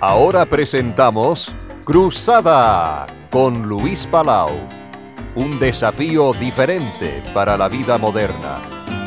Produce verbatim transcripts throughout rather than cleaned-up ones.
Ahora presentamos Cruzada con Luis Palau. Un desafío diferente para la vida moderna.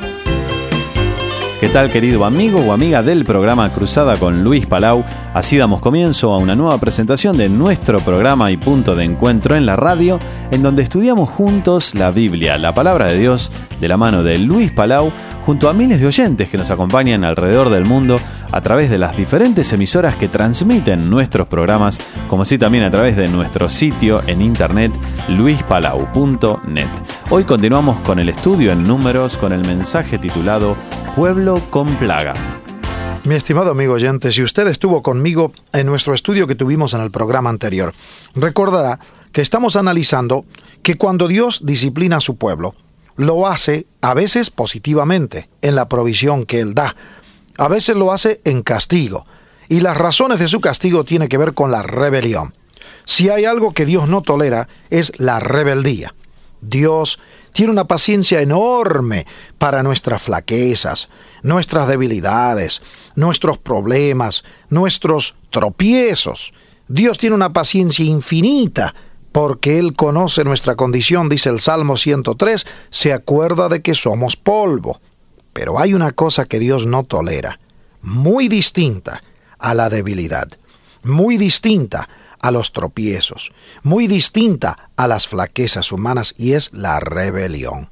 ¿Qué tal, querido amigo o amiga del programa Cruzada con Luis Palau? Así damos comienzo a una nueva presentación de nuestro programa y punto de encuentro en la radio, en donde estudiamos juntos la Biblia, la palabra de Dios, de la mano de Luis Palau, junto a miles de oyentes que nos acompañan alrededor del mundo a través de las diferentes emisoras que transmiten nuestros programas, como así también a través de nuestro sitio en internet luis palau punto net. Hoy continuamos con el estudio en números con el mensaje titulado Pueblo con plaga. Mi estimado amigo oyente, si usted estuvo conmigo en nuestro estudio que tuvimos en el programa anterior, recordará que estamos analizando que cuando Dios disciplina a su pueblo, lo hace a veces positivamente en la provisión que Él da, a veces lo hace en castigo, y las razones de su castigo tienen que ver con la rebelión. Si hay algo que Dios no tolera, es la rebeldía. Dios tiene una paciencia enorme para nuestras flaquezas, nuestras debilidades, nuestros problemas, nuestros tropiezos. Dios tiene una paciencia infinita porque Él conoce nuestra condición, dice el Salmo ciento tres, se acuerda de que somos polvo. Pero hay una cosa que Dios no tolera, muy distinta a la debilidad, muy distinta a los tropiezos, muy distinta a las flaquezas humanas, y es la rebelión.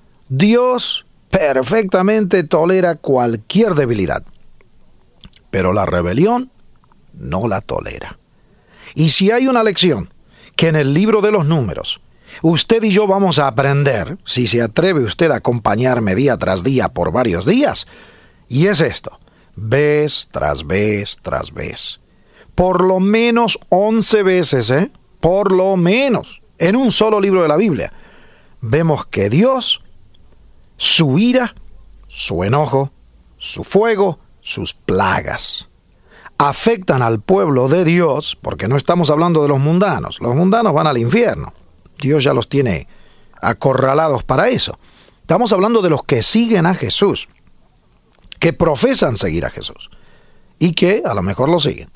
Dios perfectamente tolera cualquier debilidad, pero la rebelión no la tolera. Y si hay una lección que en el libro de los Números usted y yo vamos a aprender, si se atreve usted a acompañarme día tras día por varios días, y es esto: vez tras vez tras vez, por lo menos once veces, ¿eh? Por lo menos, en un solo libro de la Biblia, vemos que Dios, su ira, su enojo, su fuego, sus plagas, afectan al pueblo de Dios, porque no estamos hablando de los mundanos. Los mundanos van al infierno. Dios ya los tiene acorralados para eso. Estamos hablando de los que siguen a Jesús, que profesan seguir a Jesús, y que a lo mejor lo siguen.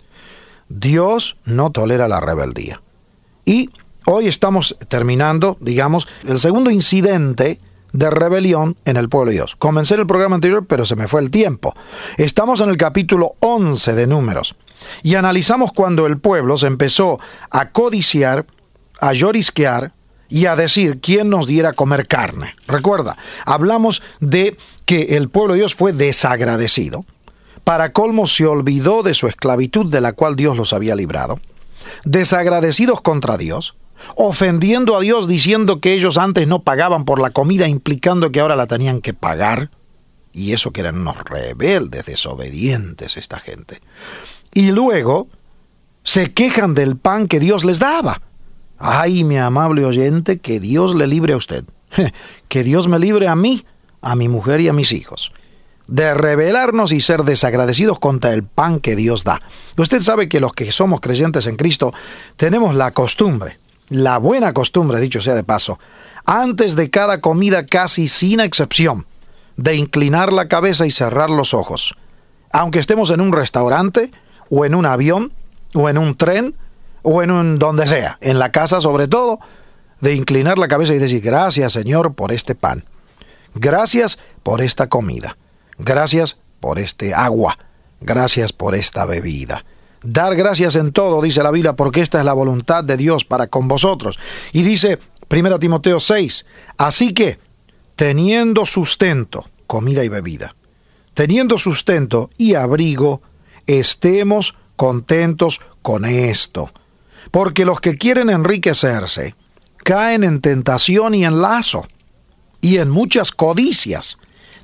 Dios no tolera la rebeldía. Y hoy estamos terminando, digamos, el segundo incidente de rebelión en el pueblo de Dios. Comencé el programa anterior, pero se me fue el tiempo. Estamos en el capítulo once de Números, y analizamos cuando el pueblo se empezó a codiciar, a llorisquear y a decir quién nos diera comer carne. Recuerda, hablamos de que el pueblo de Dios fue desagradecido. Para colmo, se olvidó de su esclavitud de la cual Dios los había librado. Desagradecidos contra Dios, ofendiendo a Dios diciendo que ellos antes no pagaban por la comida, implicando que ahora la tenían que pagar. Y eso que eran unos rebeldes, desobedientes esta gente. Y luego se quejan del pan que Dios les daba. Ay, mi amable oyente, que Dios le libre a usted. Que Dios me libre a mí, a mi mujer y a mis hijos, de rebelarnos y ser desagradecidos contra el pan que Dios da. Usted sabe que los que somos creyentes en Cristo tenemos la costumbre, la buena costumbre, dicho sea de paso, antes de cada comida, casi sin excepción, de inclinar la cabeza y cerrar los ojos. Aunque estemos en un restaurante, o en un avión, o en un tren, o en un donde sea, en la casa sobre todo, de inclinar la cabeza y decir: gracias, Señor, por este pan. Gracias por esta comida. Gracias por este agua. Gracias por esta bebida. Dar gracias en todo, dice la Biblia, porque esta es la voluntad de Dios para con vosotros. Y dice primera Timoteo seis, así que, teniendo sustento, comida y bebida, teniendo sustento y abrigo, estemos contentos con esto. Porque los que quieren enriquecerse caen en tentación y en lazo, y en muchas codicias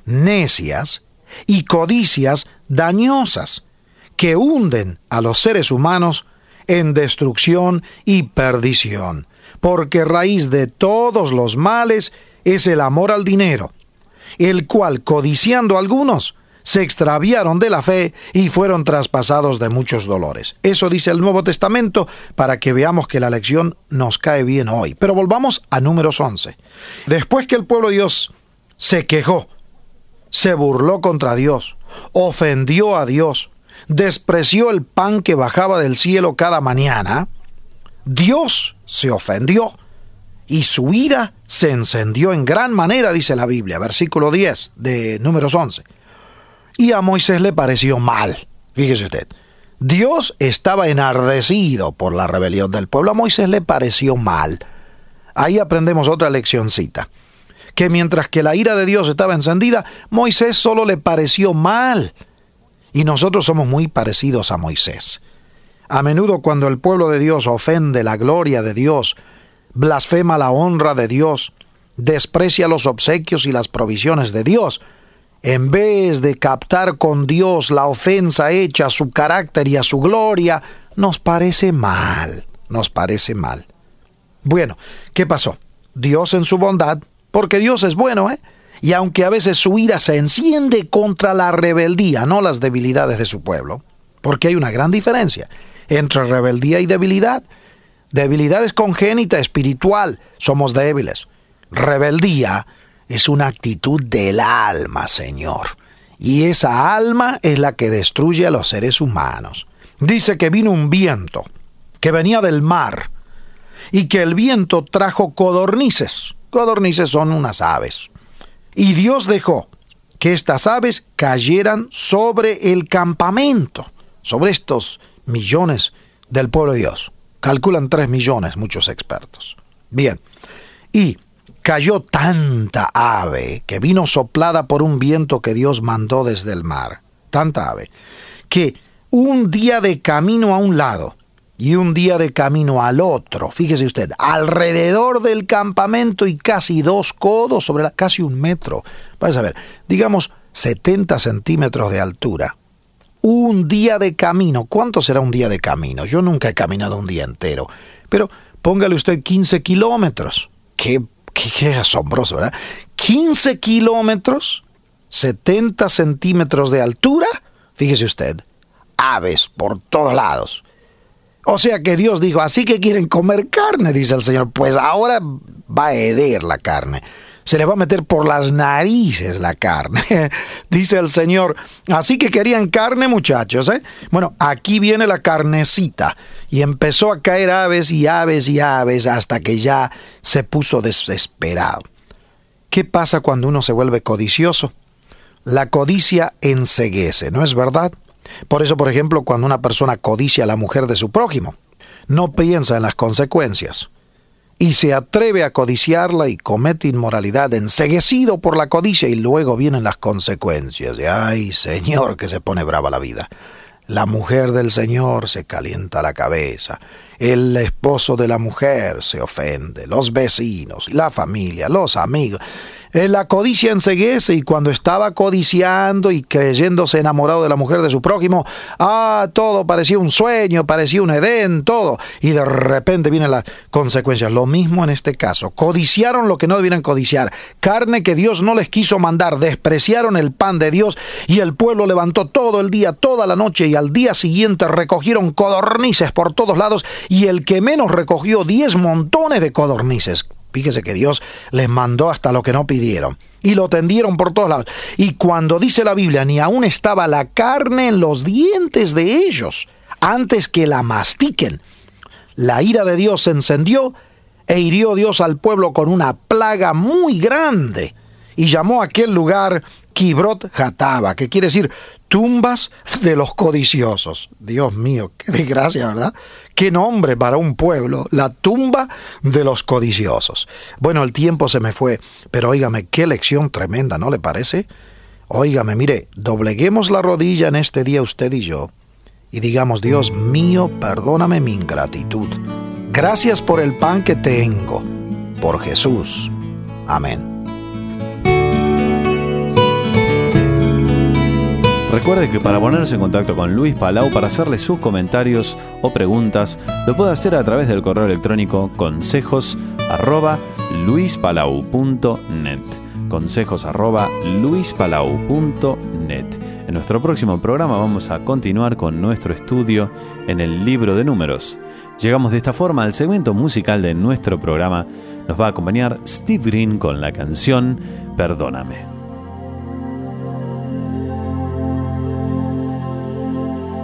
necias y codicias dañosas, que hunden a los seres humanos en destrucción y perdición. Porque raíz de todos los males es el amor al dinero, el cual, codiciando algunos, se extraviaron de la fe y fueron traspasados de muchos dolores. Eso dice el Nuevo Testamento, para que veamos que la lección nos cae bien hoy. Pero volvamos a Números once. Después que el pueblo de Dios se quejó, se burló contra Dios, ofendió a Dios, despreció el pan que bajaba del cielo cada mañana, Dios se ofendió y su ira se encendió en gran manera, dice la Biblia, versículo diez de Números once. Y a Moisés le pareció mal. Fíjese usted, Dios estaba enardecido por la rebelión del pueblo. A Moisés le pareció mal. Ahí aprendemos otra leccioncita, que mientras que la ira de Dios estaba encendida, Moisés solo le pareció mal. Y nosotros somos muy parecidos a Moisés. A menudo cuando el pueblo de Dios ofende la gloria de Dios, blasfema la honra de Dios, desprecia los obsequios y las provisiones de Dios, en vez de captar con Dios la ofensa hecha a su carácter y a su gloria, nos parece mal, nos parece mal. Bueno, ¿qué pasó? Dios en su bondad, porque Dios es bueno, ¿eh? Y aunque a veces su ira se enciende contra la rebeldía, no las debilidades de su pueblo, porque hay una gran diferencia entre rebeldía y debilidad. Debilidad es congénita, espiritual, somos débiles. Rebeldía es una actitud del alma, Señor. Y esa alma es la que destruye a los seres humanos. Dice que vino un viento, que venía del mar, y que el viento trajo codornices. Codornices son unas aves. Y Dios dejó que estas aves cayeran sobre el campamento, sobre estos millones del pueblo de Dios. Calculan tres millones muchos expertos. Bien, y cayó tanta ave que vino soplada por un viento que Dios mandó desde el mar, tanta ave, que un día de camino a un lado y un día de camino al otro, fíjese usted, alrededor del campamento y casi dos codos, sobre la, casi un metro, vais a ver, digamos setenta centímetros de altura, un día de camino. ¿Cuánto será un día de camino? Yo nunca he caminado un día entero, pero póngale usted quince kilómetros, qué Qué, qué asombroso, ¿verdad? quince kilómetros, setenta centímetros de altura, fíjese usted, aves por todos lados. O sea que Dios dijo, así que quieren comer carne, dice el Señor, pues ahora va a heder la carne. Se le va a meter por las narices la carne, dice el Señor. Así que querían carne, muchachos, ¿eh? Bueno, aquí viene la carnecita. Y empezó a caer aves y aves y aves hasta que ya se puso desesperado. ¿Qué pasa cuando uno se vuelve codicioso? La codicia enceguece, ¿no es verdad? Por eso, por ejemplo, cuando una persona codicia a la mujer de su prójimo, no piensa en las consecuencias y se atreve a codiciarla y comete inmoralidad, enceguecido por la codicia, y luego vienen las consecuencias. Y ¡ay, Señor!, que se pone brava la vida. La mujer del Señor se calienta la cabeza, el esposo de la mujer se ofende, los vecinos, la familia, los amigos. La codicia enceguece, y cuando estaba codiciando y creyéndose enamorado de la mujer de su prójimo, ah, todo parecía un sueño, parecía un Edén, todo, y de repente vienen las consecuencias. Lo mismo en este caso, codiciaron lo que no debieran codiciar, carne que Dios no les quiso mandar, despreciaron el pan de Dios, y el pueblo levantó todo el día, toda la noche, y al día siguiente recogieron codornices por todos lados, y el que menos recogió diez montones de codornices. Fíjese que Dios les mandó hasta lo que no pidieron, y lo tendieron por todos lados. Y cuando dice la Biblia, ni aún estaba la carne en los dientes de ellos, antes que la mastiquen, la ira de Dios se encendió, e hirió Dios al pueblo con una plaga muy grande, y llamó a aquel lugar Kibrot Hataba, que quiere decir tumbas de los codiciosos. Dios mío, qué desgracia, ¿verdad? Qué nombre para un pueblo, la tumba de los codiciosos. Bueno, el tiempo se me fue, pero óigame, qué lección tremenda, ¿no le parece? Óigame, mire, dobleguemos la rodilla en este día usted y yo, y digamos, Dios mío, perdóname mi ingratitud. Gracias por el pan que tengo, por Jesús. Amén. Recuerde que para ponerse en contacto con Luis Palau para hacerle sus comentarios o preguntas, lo puede hacer a través del correo electrónico consejos arroba luispalau punto net. Consejos arroba luispalau punto net. En nuestro próximo programa vamos a continuar con nuestro estudio en el libro de números. Llegamos de esta forma al segmento musical de nuestro programa. Nos va a acompañar Steve Green con la canción Perdóname.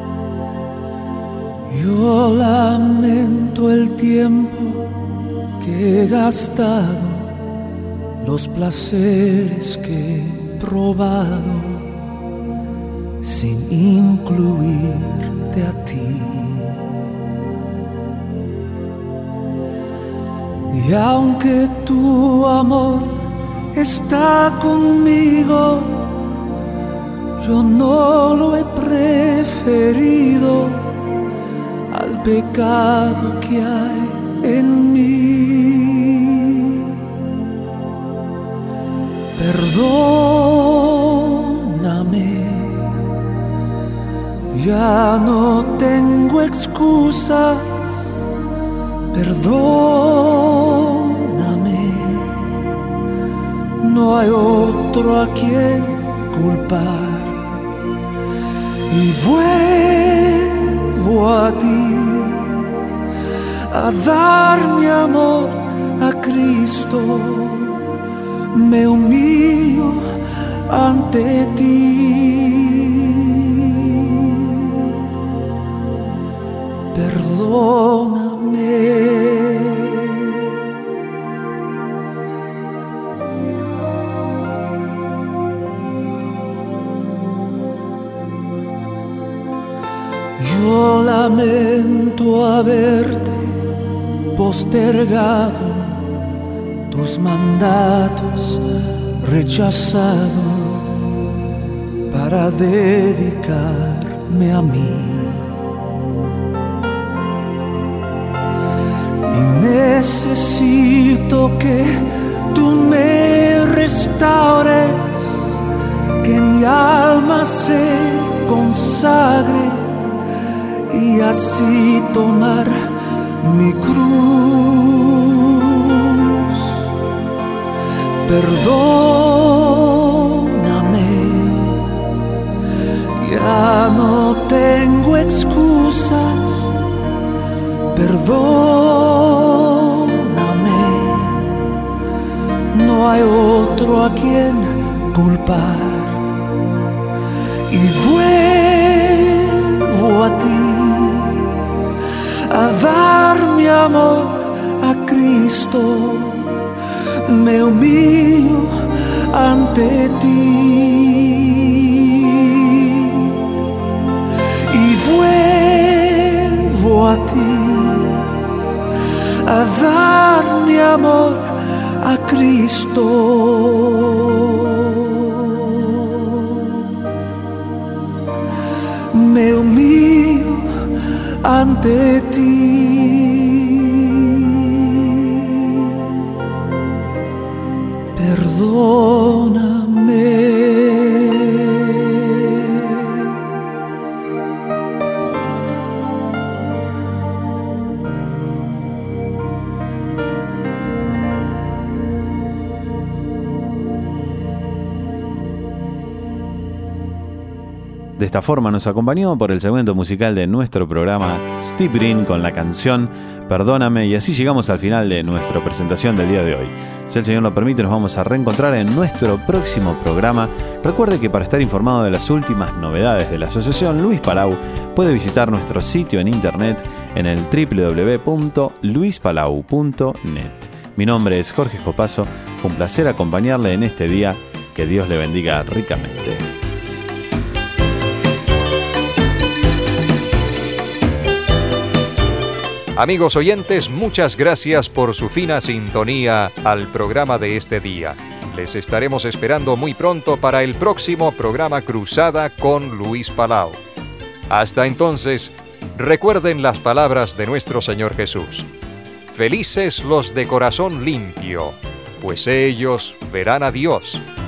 Yo lamento el tiempo que he gastado, los placeres que he probado, sin incluirte a ti. Y aunque tu amor está conmigo, yo no lo he preferido al pecado que hay en mí. Perdóname, ya no tengo excusas. Perdóname, no hay otro a quien culpar. Y vuelvo a ti, a dar mi amor a Cristo. Me humillo ante ti. Perdóname. Yo lamento haberte postergado, tus mandatos rechazado para dedicarme a mí. Y necesito que tú me restaures, que mi alma se consagre y así tomar mi cruz. Perdóname, ya no tengo excusas. Perdóname, no hay otro a quien culpar. Y vuelvo a ti, a dar mi amor a Cristo. Me humillo ante ti y vuelvo a ti, a dar mi amor a Cristo. Me humillo ante ti. Perdóname. De esta forma nos acompañó por el segmento musical de nuestro programa Steve Green con la canción Perdóname, y así llegamos al final de nuestra presentación del día de hoy. Si el Señor lo permite, nos vamos a reencontrar en nuestro próximo programa. Recuerde que para estar informado de las últimas novedades de la Asociación Luis Palau, puede visitar nuestro sitio en internet en el doble u doble u doble u punto luis palau punto net. Mi nombre es Jorge Escopazo, fue un placer acompañarle en este día. Que Dios le bendiga ricamente. Amigos oyentes, muchas gracias por su fina sintonía al programa de este día. Les estaremos esperando muy pronto para el próximo programa Cruzada con Luis Palau. Hasta entonces, recuerden las palabras de nuestro Señor Jesús. Felices los de corazón limpio, pues ellos verán a Dios.